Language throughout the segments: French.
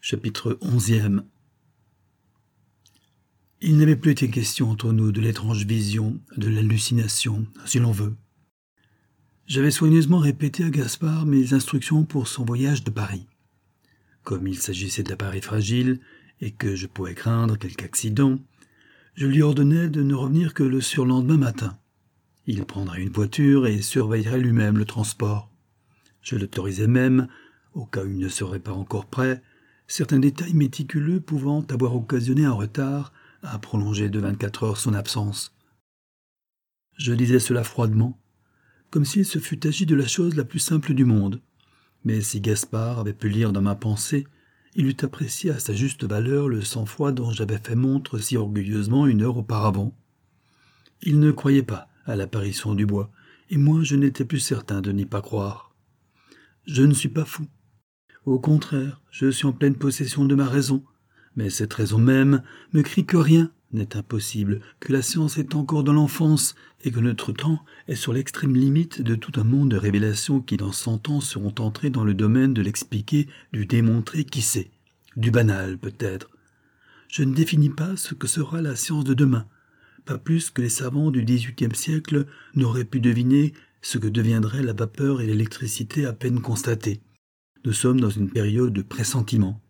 Chapitre 11. Il n'avait plus été question entre nous de l'étrange vision, de l'hallucination, si l'on veut. J'avais soigneusement répété à Gaspard mes instructions pour son voyage de Paris. Comme il s'agissait d'appareils fragiles et que je pouvais craindre quelque accident, je lui ordonnais de ne revenir que le surlendemain matin. Il prendrait une voiture et surveillerait lui-même le transport. Je l'autorisais même, au cas où il ne serait pas encore prêt, certains détails méticuleux pouvant avoir occasionné un retard à prolonger de 24 heures son absence. Je disais cela froidement, comme s'il se fût agi de la chose la plus simple du monde. Mais si Gaspard avait pu lire dans ma pensée, il eût apprécié à sa juste valeur le sang-froid dont j'avais fait montre si orgueilleusement une heure auparavant. Il ne croyait pas à l'apparition du bois, et moi je n'étais plus certain de n'y pas croire. Je ne suis pas fou. Au contraire, je suis en pleine possession de ma raison, mais cette raison même me crie que rien n'est impossible, que la science est encore dans l'enfance et que notre temps est sur l'extrême limite de tout un monde de révélations qui dans 100 ans seront entrées dans le domaine de l'expliquer, du démontrer, qui sait, du banal peut-être. Je ne définis pas ce que sera la science de demain, pas plus que les savants du XVIIIe siècle n'auraient pu deviner ce que deviendrait la vapeur et l'électricité à peine constatées. Nous sommes dans une période de pressentiment.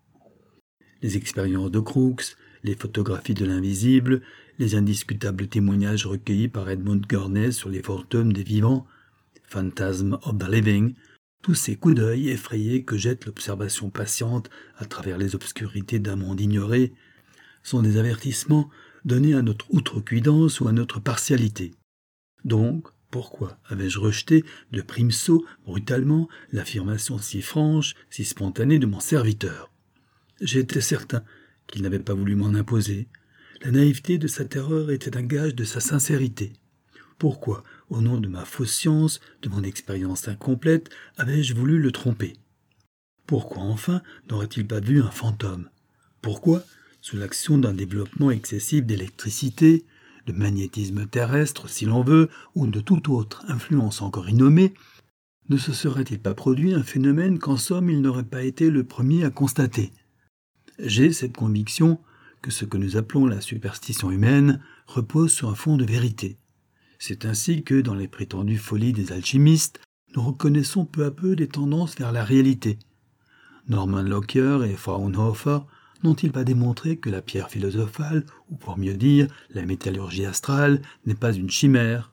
Les expériences de Crookes, les photographies de l'invisible, les indiscutables témoignages recueillis par Edmund Gurney sur les fantômes des vivants, Phantasm of the Living, tous ces coups d'œil effrayés que jette l'observation patiente à travers les obscurités d'un monde ignoré, sont des avertissements donnés à notre outrecuidance ou à notre partialité. Donc, pourquoi avais-je rejeté de prime saut, brutalement, l'affirmation si franche, si spontanée de mon serviteur? J'étais certain qu'il n'avait pas voulu m'en imposer. La naïveté de sa terreur était un gage de sa sincérité. Pourquoi, au nom de ma fausse science, de mon expérience incomplète, avais-je voulu le tromper? Pourquoi, enfin, n'aurait-il pas vu un fantôme? Pourquoi, sous l'action d'un développement excessif d'électricité, de magnétisme terrestre, si l'on veut, ou de toute autre influence encore innommée, ne se serait-il pas produit un phénomène qu'en somme il n'aurait pas été le premier à constater? J'ai cette conviction que ce que nous appelons la superstition humaine repose sur un fond de vérité. C'est ainsi que, dans les prétendues folies des alchimistes, nous reconnaissons peu à peu des tendances vers la réalité. Norman Lockyer et Fraunhofer n'ont-ils pas démontré que la pierre philosophale, ou pour mieux dire, la métallurgie astrale, n'est pas une chimère?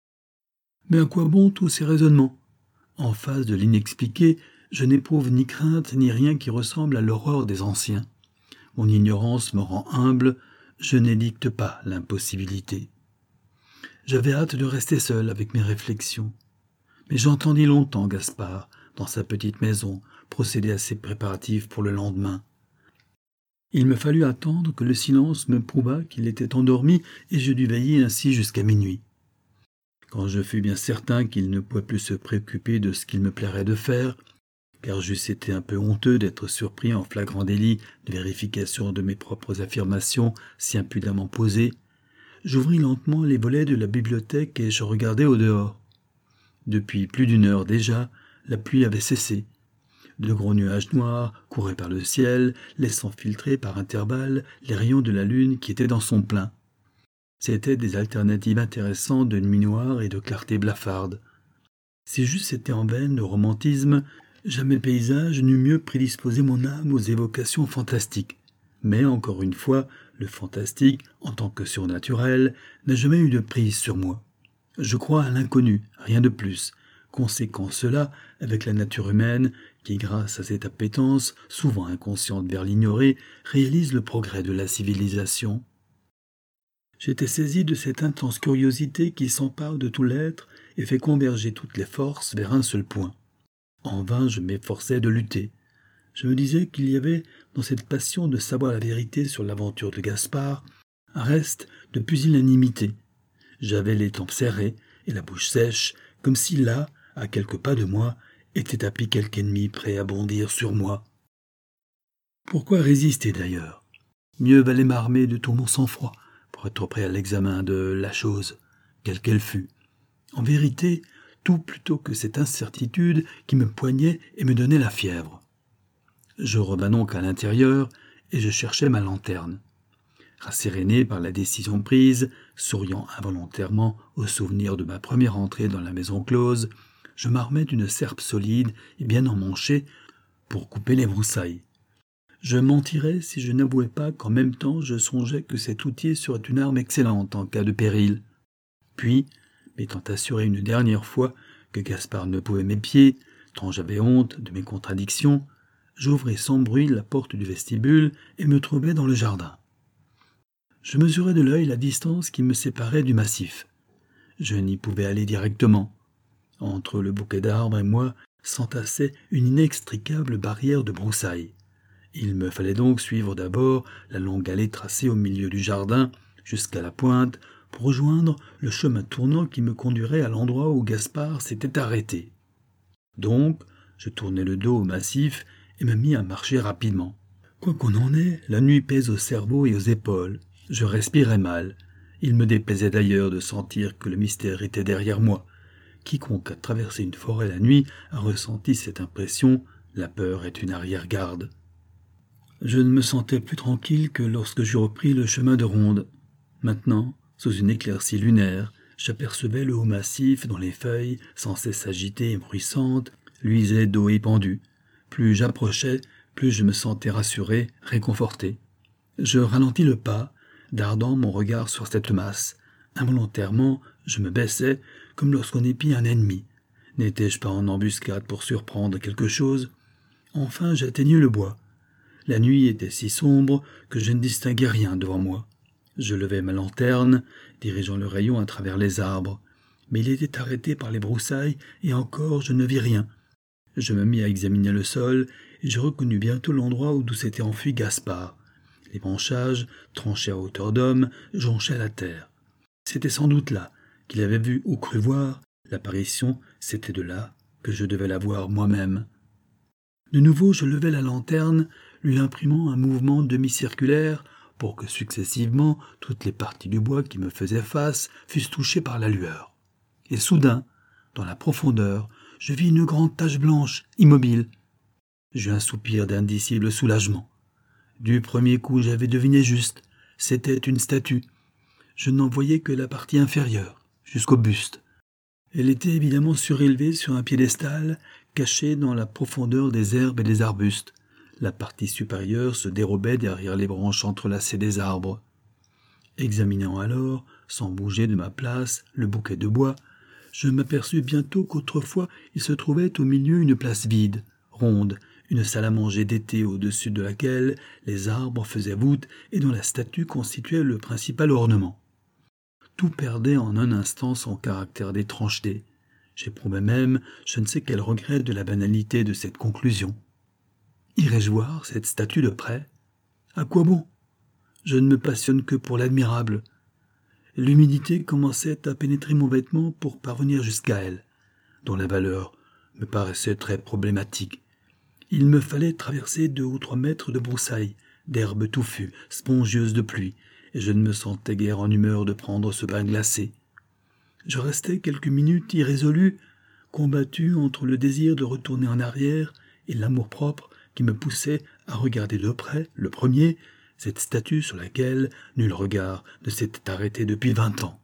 Mais à quoi bon tous ces raisonnements? En face de l'inexpliqué, je n'éprouve ni crainte ni rien qui ressemble à l'horreur des anciens. Mon ignorance me rend humble, je n'édicte pas l'impossibilité. J'avais hâte de rester seul avec mes réflexions. Mais j'entendis longtemps Gaspard, dans sa petite maison, procéder à ses préparatifs pour le lendemain. Il me fallut attendre que le silence me prouvât qu'il était endormi et je dus veiller ainsi jusqu'à minuit. Quand je fus bien certain qu'il ne pouvait plus se préoccuper de ce qu'il me plairait de faire, car j'eusse été un peu honteux d'être surpris en flagrant délit de vérification de mes propres affirmations si impudemment posées, j'ouvris lentement les volets de la bibliothèque et je regardai au dehors. Depuis plus d'une heure déjà, la pluie avait cessé. De gros nuages noirs couraient par le ciel, laissant filtrer par intervalles les rayons de la lune qui étaient dans son plein. C'étaient des alternatives intéressantes de nuit noire et de clarté blafarde. Si j'eusse été en veine de romantisme, jamais le paysage n'eût mieux prédisposé mon âme aux évocations fantastiques. Mais, encore une fois, le fantastique, en tant que surnaturel, n'a jamais eu de prise sur moi. Je crois à l'inconnu, rien de plus. Conséquent cela avec la nature humaine qui, grâce à cette appétence, souvent inconsciente vers l'ignoré, réalise le progrès de la civilisation. J'étais saisi de cette intense curiosité qui s'empare de tout l'être et fait converger toutes les forces vers un seul point. En vain je m'efforçais de lutter. Je me disais qu'il y avait, dans cette passion de savoir la vérité sur l'aventure de Gaspard, un reste de pusillanimité. J'avais les tempes serrées et la bouche sèche, comme si là, à quelques pas de moi, était tapis quelque ennemi prêt à bondir sur moi. Pourquoi résister d'ailleurs? Mieux valait m'armer de tout mon sang-froid pour être prêt à l'examen de la chose, quelle qu'elle fût. En vérité, tout plutôt que cette incertitude qui me poignait et me donnait la fièvre. Je revins donc à l'intérieur et je cherchais ma lanterne. Rasséréné par la décision prise, souriant involontairement au souvenir de ma première entrée dans la maison close, je m'armai d'une serpe solide et bien emmanchée pour couper les broussailles. Je mentirais si je n'avouais pas qu'en même temps je songeais que cet outil serait une arme excellente en cas de péril. Puis, m'étant assuré une dernière fois que Gaspard ne pouvait m'épier, tant j'avais honte de mes contradictions, j'ouvris sans bruit la porte du vestibule et me trouvai dans le jardin. Je mesurai de l'œil la distance qui me séparait du massif. Je n'y pouvais aller directement. Entre le bouquet d'arbres et moi s'entassait une inextricable barrière de broussailles. Il me fallait donc suivre d'abord la longue allée tracée au milieu du jardin jusqu'à la pointe pour rejoindre le chemin tournant qui me conduirait à l'endroit où Gaspard s'était arrêté. Donc, je tournai le dos au massif et me mis à marcher rapidement. Quoi qu'on en ait, la nuit pèse au cerveau et aux épaules. Je respirais mal. Il me déplaisait d'ailleurs de sentir que le mystère était derrière moi. Quiconque a traversé une forêt la nuit a ressenti cette impression, la peur est une arrière-garde. Je ne me sentais plus tranquille que lorsque j'eus repris le chemin de ronde. Maintenant, sous une éclaircie lunaire, j'apercevais le haut massif dont les feuilles, sans cesse agitées et bruissantes, luisaient d'eau épandue. Plus j'approchais, plus je me sentais rassuré, réconforté. Je ralentis le pas, dardant mon regard sur cette masse. Involontairement, je me baissais, comme lorsqu'on épie un ennemi. N'étais-je pas en embuscade pour surprendre quelque chose? Enfin, j'atteignis le bois. La nuit était si sombre que je ne distinguais rien devant moi. Je levai ma lanterne, dirigeant le rayon à travers les arbres. Mais il était arrêté par les broussailles, et encore je ne vis rien. Je me mis à examiner le sol, et je reconnus bientôt l'endroit où s'était enfui Gaspard. Les branchages, tranchés à hauteur d'homme, jonchaient la terre. C'était sans doute là qu'il avait vu ou cru voir l'apparition, c'était de là que je devais la voir moi-même. De nouveau, je levai la lanterne, lui imprimant un mouvement demi-circulaire pour que successivement toutes les parties du bois qui me faisaient face fussent touchées par la lueur. Et soudain, dans la profondeur, je vis une grande tache blanche, immobile. J'eus un soupir d'indicible soulagement. Du premier coup, j'avais deviné juste. C'était une statue. Je n'en voyais que la partie inférieure, jusqu'au buste. Elle était évidemment surélevée sur un piédestal, caché dans la profondeur des herbes et des arbustes. La partie supérieure se dérobait derrière les branches entrelacées des arbres. Examinant alors, sans bouger de ma place, le bouquet de bois, je m'aperçus bientôt qu'autrefois il se trouvait au milieu une place vide, ronde, une salle à manger d'été au-dessus de laquelle les arbres faisaient voûte et dont la statue constituait le principal ornement. Tout perdait en un instant son caractère d'étrangeté. J'éprouvais même je ne sais quel regret de la banalité de cette conclusion. Irais-je voir cette statue de près? À quoi bon? Je ne me passionne que pour l'admirable. L'humidité commençait à pénétrer mon vêtement pour parvenir jusqu'à elle, dont la valeur me paraissait très problématique. Il me fallait traverser 2 ou 3 mètres de broussailles, d'herbes touffues, spongieuses de pluie, et je ne me sentais guère en humeur de prendre ce bain glacé. Je restai quelques minutes irrésolu, combattu entre le désir de retourner en arrière et l'amour-propre qui me poussait à regarder de près, le premier, cette statue sur laquelle nul regard ne s'était arrêté depuis 20 ans.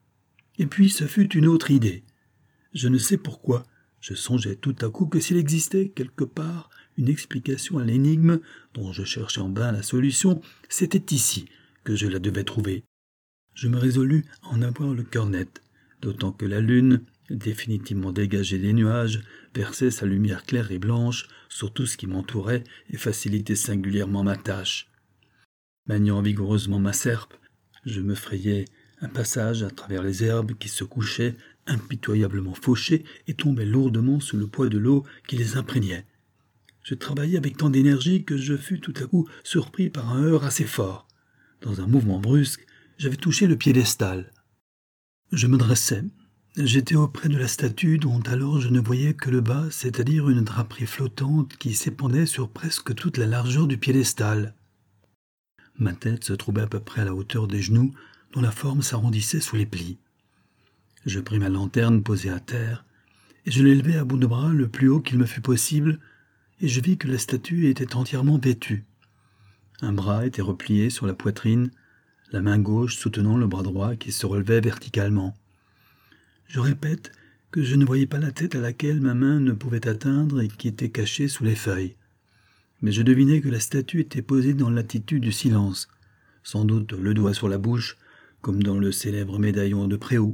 Et puis ce fut une autre idée. Je ne sais pourquoi, je songeais tout à coup que s'il existait quelque part une explication à l'énigme dont je cherchais en vain la solution, c'était ici que je la devais trouver. Je me résolus à en avoir le cœur net, d'autant que la lune, définitivement dégagée des nuages, versait sa lumière claire et blanche sur tout ce qui m'entourait et facilitait singulièrement ma tâche. Maniant vigoureusement ma serpe, je me frayais un passage à travers les herbes qui se couchaient, impitoyablement fauchées et tombaient lourdement sous le poids de l'eau qui les imprégnait. Je travaillais avec tant d'énergie que je fus tout à coup surpris par un heurt assez fort. Dans un mouvement brusque, j'avais touché le piédestal. Je me dressai. J'étais auprès de la statue dont alors je ne voyais que le bas, c'est-à-dire une draperie flottante qui s'épandait sur presque toute la largeur du piédestal. Ma tête se trouvait à peu près à la hauteur des genoux, dont la forme s'arrondissait sous les plis. Je pris ma lanterne posée à terre, et je l'élevai à bout de bras le plus haut qu'il me fut possible, et je vis que la statue était entièrement vêtue. Un bras était replié sur la poitrine, la main gauche soutenant le bras droit qui se relevait verticalement. Je répète que je ne voyais pas la tête à laquelle ma main ne pouvait atteindre et qui était cachée sous les feuilles. Mais je devinais que la statue était posée dans l'attitude du silence, sans doute le doigt sur la bouche, comme dans le célèbre médaillon de Préaux.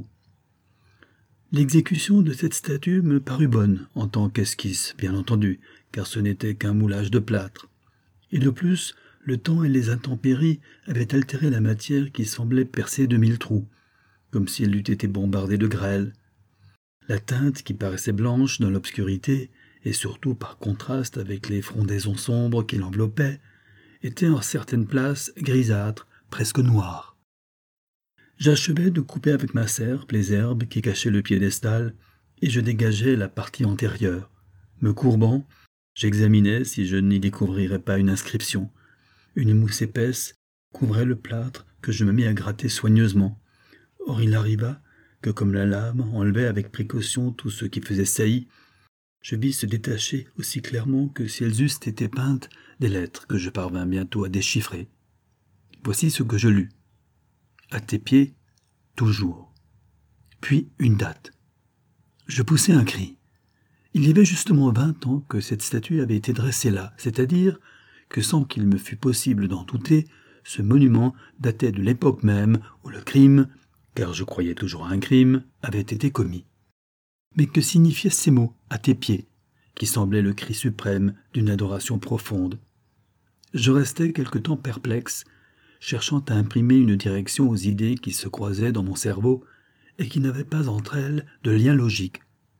L'exécution de cette statue me parut bonne, en tant qu'esquisse, bien entendu, car ce n'était qu'un moulage de plâtre. Et de plus, le temps et les intempéries avaient altéré la matière qui semblait percée de 1000 trous, comme si elle eût été bombardée de grêle. La teinte qui paraissait blanche dans l'obscurité, et surtout par contraste avec les frondaisons sombres qui l'enveloppaient, était en certaines places grisâtre, presque noire. J'achevais de couper avec ma serpe les herbes qui cachaient le piédestal, et je dégageais la partie antérieure. Me courbant, j'examinais si je n'y découvrirais pas une inscription. Une mousse épaisse couvrait le plâtre que je me mis à gratter soigneusement. Or il arriva que, comme la lame enlevait avec précaution tout ce qui faisait saillie, je vis se détacher aussi clairement que si elles eussent été peintes des lettres que je parvins bientôt à déchiffrer. Voici ce que je lus. À tes pieds, toujours. Puis une date. Je poussai un cri. Il y avait justement 20 ans que cette statue avait été dressée là, c'est-à-dire que sans qu'il me fût possible d'en douter, ce monument datait de l'époque même où le crime, car je croyais toujours à un crime, avait été commis. Mais que signifiaient ces mots « à tes pieds » qui semblaient le cri suprême d'une adoration profonde? Je restai quelque temps perplexe, cherchant à imprimer une direction aux idées qui se croisaient dans mon cerveau et qui n'avaient pas entre elles de lien logique.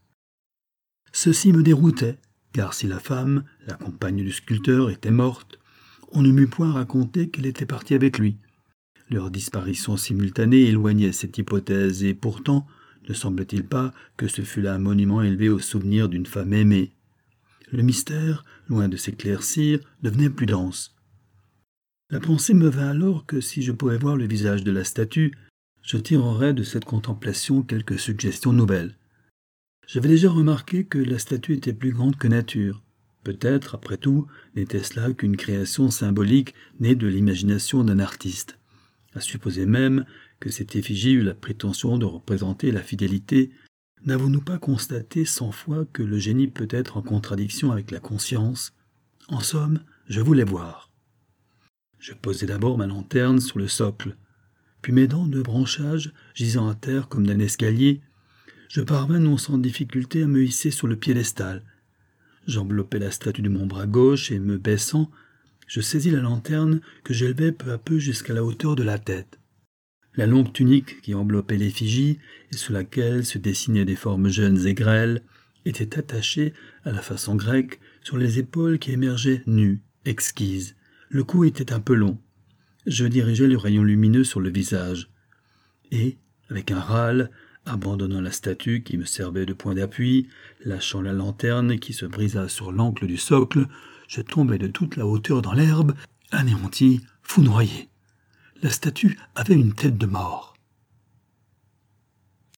Ceci me déroutait, car si la femme, la compagne du sculpteur, était morte, on ne m'eût point raconté qu'elle était partie avec lui. Leur disparition simultanée éloignait cette hypothèse, et pourtant, ne semble-t-il pas que ce fût là un monument élevé au souvenir d'une femme aimée? Le mystère, loin de s'éclaircir, devenait plus dense. La pensée me vint alors que si je pouvais voir le visage de la statue, je tirerais de cette contemplation quelques suggestions nouvelles. J'avais déjà remarqué que la statue était plus grande que nature. Peut-être, après tout, n'était-ce là qu'une création symbolique née de l'imagination d'un artiste. À supposer même que cette effigie eut la prétention de représenter la fidélité, n'avons-nous pas constaté 100 fois que le génie peut être en contradiction avec la conscience? En somme, je voulais voir. Je posai d'abord ma lanterne sur le socle, puis m'aidant de branchages gisant à terre comme d'un escalier, je parvins non sans difficulté à me hisser sur le piédestal. J'enveloppai la statue de mon bras gauche et, me baissant, je saisis la lanterne que j'élevai peu à peu jusqu'à la hauteur de la tête. La longue tunique qui enveloppait l'effigie et sous laquelle se dessinaient des formes jeunes et grêles était attachée à la façon grecque sur les épaules qui émergeaient nues, exquises. Le cou était un peu long. Je dirigeai le rayon lumineux sur le visage. Et, avec un râle, abandonnant la statue qui me servait de point d'appui, lâchant la lanterne qui se brisa sur l'angle du socle, je tombai de toute la hauteur dans l'herbe, anéanti, foudroyé. La statue avait une tête de mort.